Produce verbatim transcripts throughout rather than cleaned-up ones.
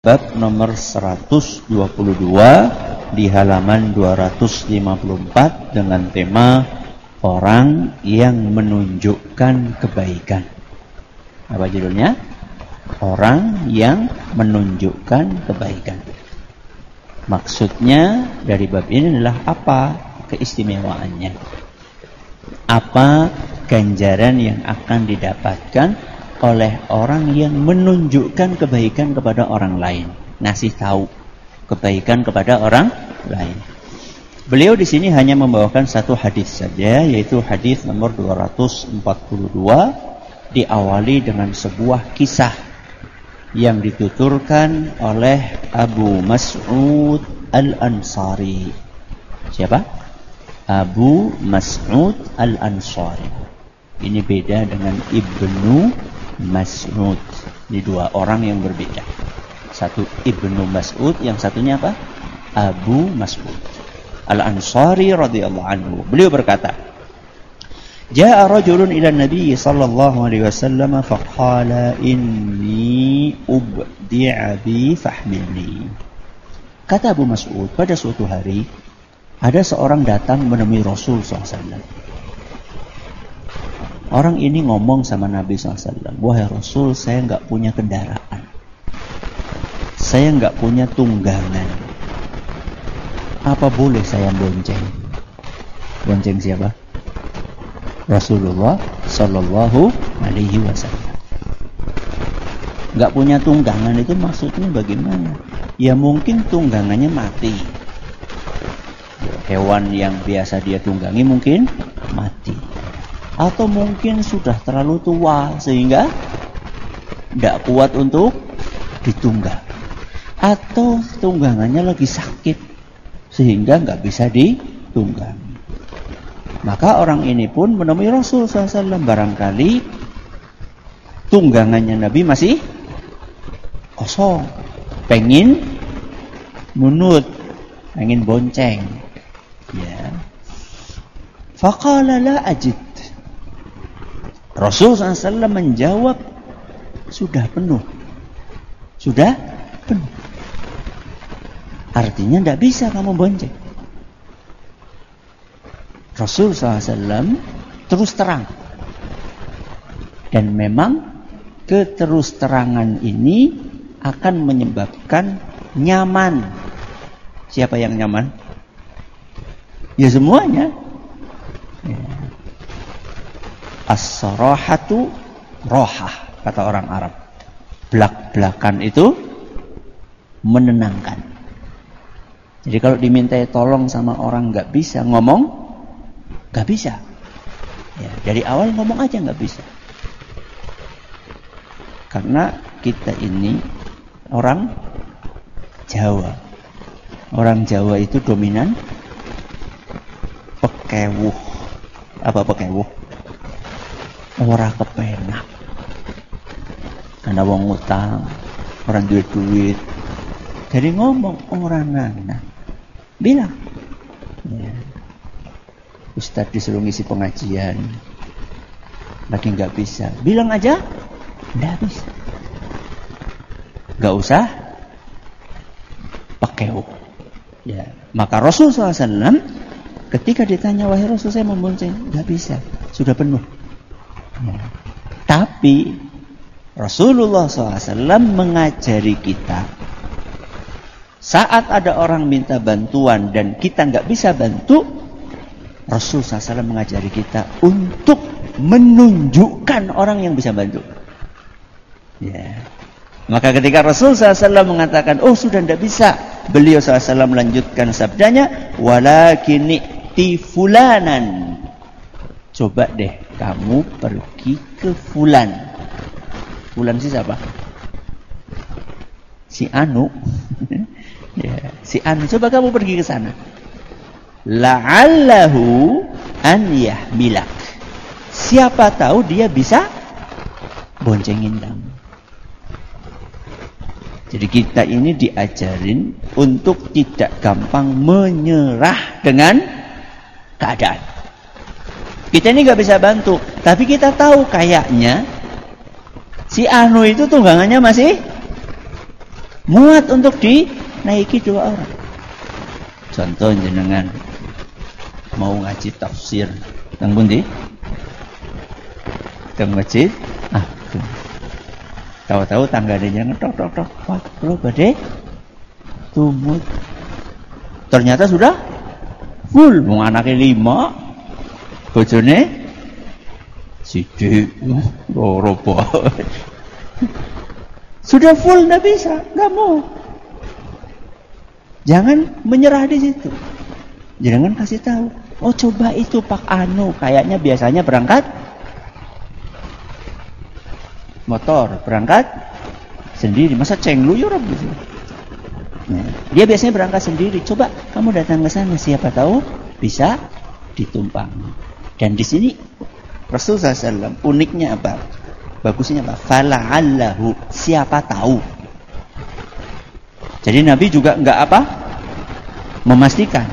Bab nomor seratus dua puluh dua di halaman dua ratus lima puluh empat dengan tema orang yang menunjukkan kebaikan. Apa judulnya? Orang yang menunjukkan kebaikan. Maksudnya dari bab ini adalah apa keistimewaannya? Apa ganjaran yang akan didapatkan oleh orang yang menunjukkan kebaikan kepada orang lain, ngasih tahu kebaikan kepada orang lain. Beliau di sini hanya membawakan satu hadis saja, yaitu hadis nomor dua ratus empat puluh dua, diawali dengan sebuah kisah yang dituturkan oleh Abu Mas'ud Al-Ansari. Siapa? Abu Mas'ud Al-Ansari. Ini beda dengan Ibnu Mas'ud. Ini dua orang yang berbeda. Satu Ibnu Mas'ud, yang satunya apa? Abu Mas'ud Al-Ansari radhiyallahu anhu. Beliau berkata, "Ja'a rajulun ila Nabi sallallahu alaihi wasallam faqala inni ubdi'a bi fahmilni." Kata Abu Mas'ud, pada suatu hari ada seorang datang menemui Rasul sallallahu alaihi wasallam. Orang ini ngomong sama Nabi shallallahu alaihi wasallam, "Wahai Rasul, saya nggak punya kendaraan. Saya nggak punya tunggangan. Apa boleh saya bonceng?" Bonceng siapa? Rasulullah Shallallahu Alaihi Wasallam. Nggak punya tunggangan itu maksudnya bagaimana? Ya mungkin tunggangannya mati. Hewan yang biasa dia tunggangi mungkin mati. Atau mungkin sudah terlalu tua sehingga tidak kuat untuk ditunggang. Atau tunggangannya lagi sakit sehingga nggak bisa ditunggang. Maka orang ini pun menemui Rasul sallallahu alaihi wasallam. Barangkali tunggangannya Nabi masih kosong, pengen munut, pengen bonceng. Ya. Faqala la ajid. Rasul sallallahu alaihi wasallam menjawab, sudah penuh. Sudah penuh. Artinya tidak bisa kamu bonceng. Rasul sallallahu alaihi wasallam terus terang. Dan memang keterus terangan ini akan menyebabkan nyaman. Siapa yang nyaman? Ya semuanya. Ya. As-sarahatu rohah, kata orang Arab. Belak-belakan itu menenangkan. Jadi kalau dimintai tolong sama orang nggak bisa ngomong, nggak bisa. Ya, dari awal ngomong aja nggak bisa. Karena kita ini orang Jawa. Orang Jawa itu dominan pekewuh. Apa pekewuh? Ora kepenak. Karena wong ngutang, orang duit-duit. Jadi ngomong orang nana. Bilang. Ya. Ustaz disuruh ngisi pengajian. Lagi nggak bisa. Bilang aja. Nggak bisa. Nggak usah pakai u. Ya. Maka Rasul sallallahu alaihi wasallam ketika ditanya, "Wahai Rasul, saya mau bonceng." Nggak bisa. Sudah penuh. Ya. Tapi Rasulullah sallallahu alaihi wasallam mengajari kita, saat ada orang minta bantuan dan kita nggak bisa bantu, Rasul sallallahu alaihi wasallam mengajari kita untuk menunjukkan orang yang bisa bantu. Ya. Maka ketika Rasul sallallahu alaihi wasallam mengatakan, "Oh sudah tidak bisa," beliau sallallahu alaihi wasallam melanjutkan sabdanya, "Walakin ti fulanan." Coba deh kamu pergi ke fulan. Fulan sih siapa? Si Anu. Ya, si Anu. Coba kamu pergi ke sana. La'allahu an yahmilak. Siapa tahu dia bisa boncengin kamu. Jadi kita ini diajarin untuk tidak gampang menyerah dengan keadaan. Kita ini nggak bisa bantu, tapi kita tahu kayaknya si Anu itu tunggangannya masih muat untuk dinaiki dua orang. Contoh jenengan mau ngaji tafsir teng pundi? Teng masjid. Ah, tahu-tahu tanggane jangan tok tok tok. Wah, bro badhe tumut. Ternyata sudah full, wong anake lima, bojone sithik, loro bae. Sudah full, enggak bisa, enggak mau. Jangan menyerah di situ. Jangan kasih tahu. Oh, coba itu Pak Anu, kayaknya biasanya berangkat motor, berangkat sendiri. Masa cengluyur gitu. Nah, dia biasanya berangkat sendiri. Coba kamu datang ke sana, siapa tahu bisa ditumpang. Dan di sini Rasulullah shallallahu alaihi wasallam uniknya apa? Bagusnya apa? Fala'allahu, siapa tahu. Jadi Nabi juga enggak apa? Memastikan.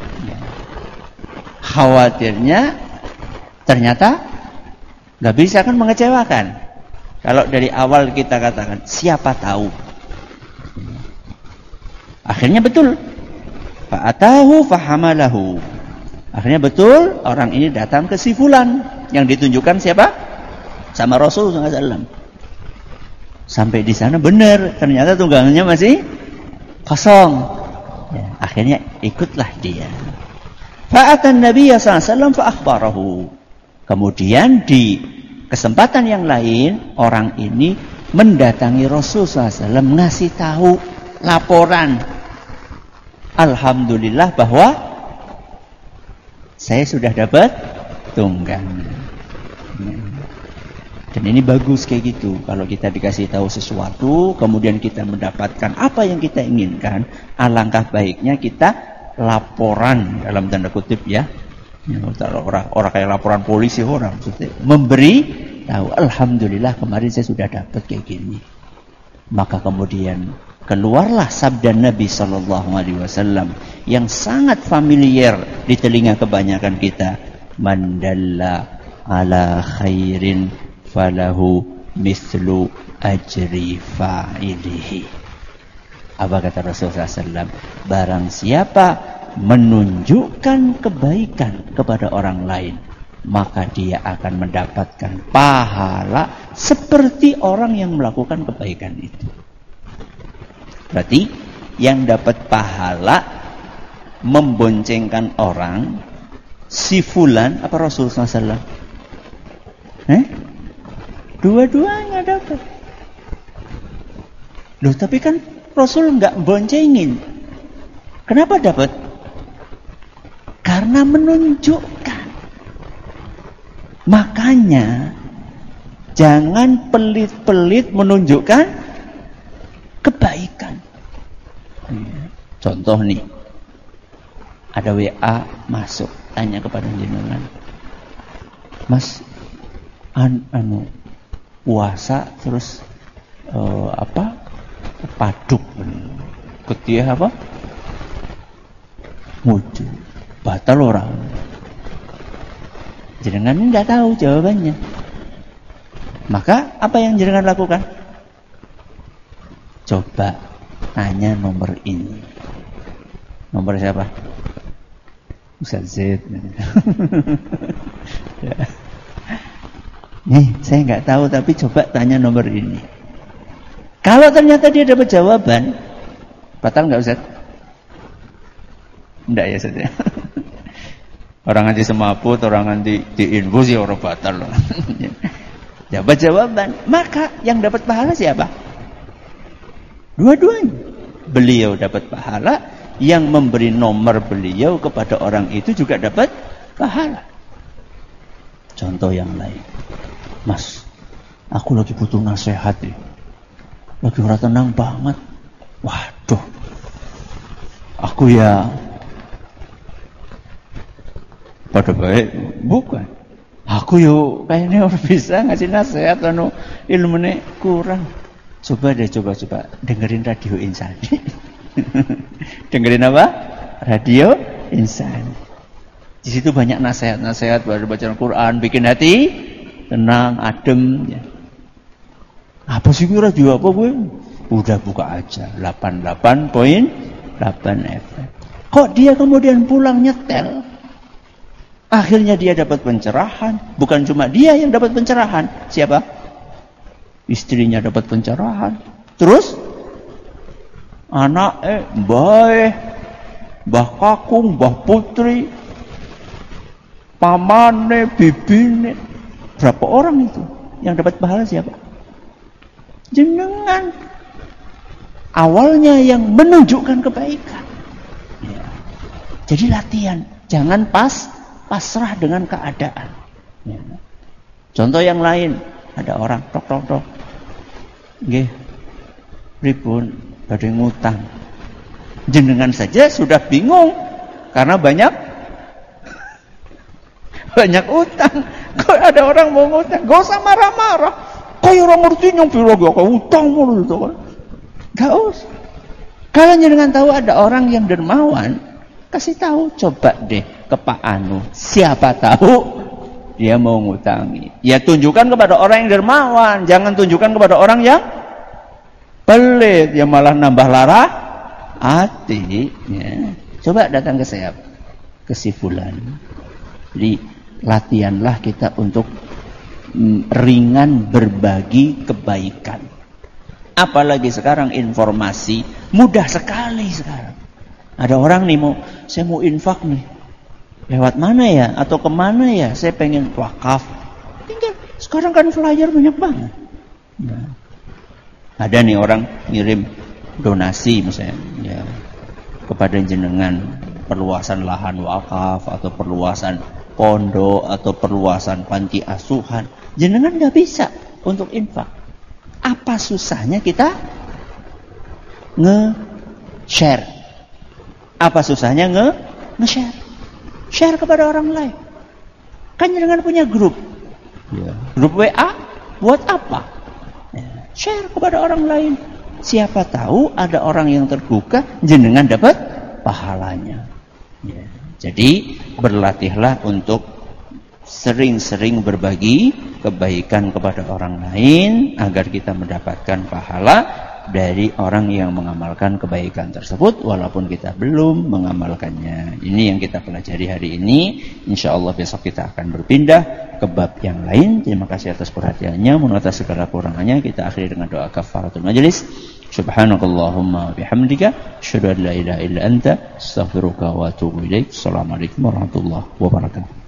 Khawatirnya ternyata enggak bisa kan mengecewakan. Kalau dari awal kita katakan siapa tahu. Akhirnya betul. Fa'atahu fahamalahu. Akhirnya betul orang ini datang ke si fulan yang ditunjukkan siapa? Sama Rasulullah shallallahu alaihi wasallam. Sampai di sana benar, ternyata tunggangannya masih kosong. Ya, akhirnya ikutlah dia. Fa'atan Nabi sallallahu alaihi wasallam fa akhbarahu. Kemudian di kesempatan yang lain orang ini mendatangi Rasulullah shallallahu alaihi wasallam ngasih tahu laporan. Alhamdulillah bahwa saya sudah dapat tunggangan. Dan ini bagus kayak gitu. Kalau kita dikasih tahu sesuatu, kemudian kita mendapatkan apa yang kita inginkan, alangkah baiknya kita laporan dalam tanda kutip ya. Orang orang kayak laporan polisi orang, memberi tahu. Alhamdulillah kemarin saya sudah dapat kayak gini. Maka kemudian keluarlah sabda Nabi Sallallahu Alaihi Wasallam yang sangat familiar di telinga kebanyakan kita. Mandalla ala khairin falahu mislu ajri fa'ilihi. Apa kata Rasulullah shallallahu alaihi wasallam? Barang siapa menunjukkan kebaikan kepada orang lain, maka dia akan mendapatkan pahala seperti orang yang melakukan kebaikan itu. Berarti yang dapat pahala memboncengkan orang si fulan apa Rasulullah shallallahu alaihi wasallam? Eh? Dua-duanya dapat. Loh, tapi kan Rasul enggak boncengin. Kenapa dapat? Karena menunjukkan. Makanya jangan pelit-pelit menunjukkan kebaikan. Contoh nih. Ada W A masuk, tanya kepada jenengan. Mas, an anu puasa terus uh, apa paduk ketia apa muju batal orang jenengan nggak tahu jawabannya, maka apa yang jenengan lakukan? Coba tanya nomor ini. Nomor siapa? Ustaz Z. Ya. Nih, saya nggak tahu tapi coba tanya nomor ini. Kalau ternyata dia dapat jawaban, batal nggak Ustaz? Enggak ya Ustaz ya. Orang nanti semaput, orang nanti diinfus ya orang batal loh. Dapat jawaban, maka yang dapat pahala siapa? Dua-duanya. Beliau dapat pahala, yang memberi nomor beliau kepada orang itu juga dapat pahala. Contoh yang lain. Mas, aku lagi butuh nasihat nih. Lagi ora tenang banget. Waduh. Aku ya pada baik bukan. Aku yo kayaknya orang bisa ngasih nasihat anu ilmune kurang. Coba deh coba coba dengerin Radio Insan. Dengerin apa? Radio Insan. Di situ banyak nasihat-nasihat baca bacaan Quran, bikin hati tenang, adem. Ya. Apa sih radio apa gue? Udah buka aja delapan puluh delapan koma delapan F M. Kok dia kemudian pulang nyetel? Akhirnya dia dapat pencerahan. Bukan cuma dia yang dapat pencerahan. Siapa? Istrinya dapat pencerahan. Terus anak eh, mbah Mbah Kakung, Mbah Putri, pamane, bibine. Berapa orang itu yang dapat pahala? Siapa? Jenengan. Awalnya yang menunjukkan kebaikan. Ya. Jadi latihan, jangan pas pasrah dengan keadaan. Ya. Contoh yang lain, ada orang tok tok tok. Nggih. Pripun badhe ngutang. Jenengan saja sudah bingung karena banyak banyak utang. Kok ada orang mau ngutang? Gak usah marah-marah. Kayak orang ngerti yang piro gak utang mulu itu kan. Gak usah. Kalau jenengan tahu ada orang yang dermawan, kasih tahu, coba deh ke Pak Anu. Siapa tahu dia mau ngutangi. Ya tunjukkan kepada orang yang dermawan, jangan tunjukkan kepada orang yang pelit, yang malah nambah lara hati. Ya. Coba datang ke saya, ke si fulan. Jadi latihanlah kita untuk mm, ringan berbagi kebaikan. Apalagi sekarang informasi mudah sekali sekarang. Ada orang nih mau, saya mau infak nih. Lewat mana ya? Atau kemana ya? Saya pengen wakaf. Tinggal. Sekarang kan flyer banyak banget. Nah. Ada nih orang ngirim donasi misalnya ya, kepada jenengan perluasan lahan wakaf atau perluasan pondok atau perluasan panti asuhan. Jenengan nggak bisa untuk infak. Apa susahnya kita nge-share? Apa susahnya nge nge-share? Share kepada orang lain. Kan jenengan punya grup. Ya. Grup W A buat apa? Ya. Share kepada orang lain. Siapa tahu ada orang yang terbuka, jenengan dapat pahalanya. Ya. Jadi berlatihlah untuk sering-sering berbagi kebaikan kepada orang lain agar kita mendapatkan pahala dari orang yang mengamalkan kebaikan tersebut walaupun kita belum mengamalkannya. Ini yang kita pelajari hari ini. Insyaallah besok kita akan berpindah ke bab yang lain. Terima kasih atas perhatiannya. Mohon atas segala kurangannya kita akhiri dengan doa kafaratul majelis. Subhanakallahumma bihamdika asyhadu an la ilaha illa anta astaghfiruka wa atubu ilaik. Assalamualaikum warahmatullahi wabarakatuh.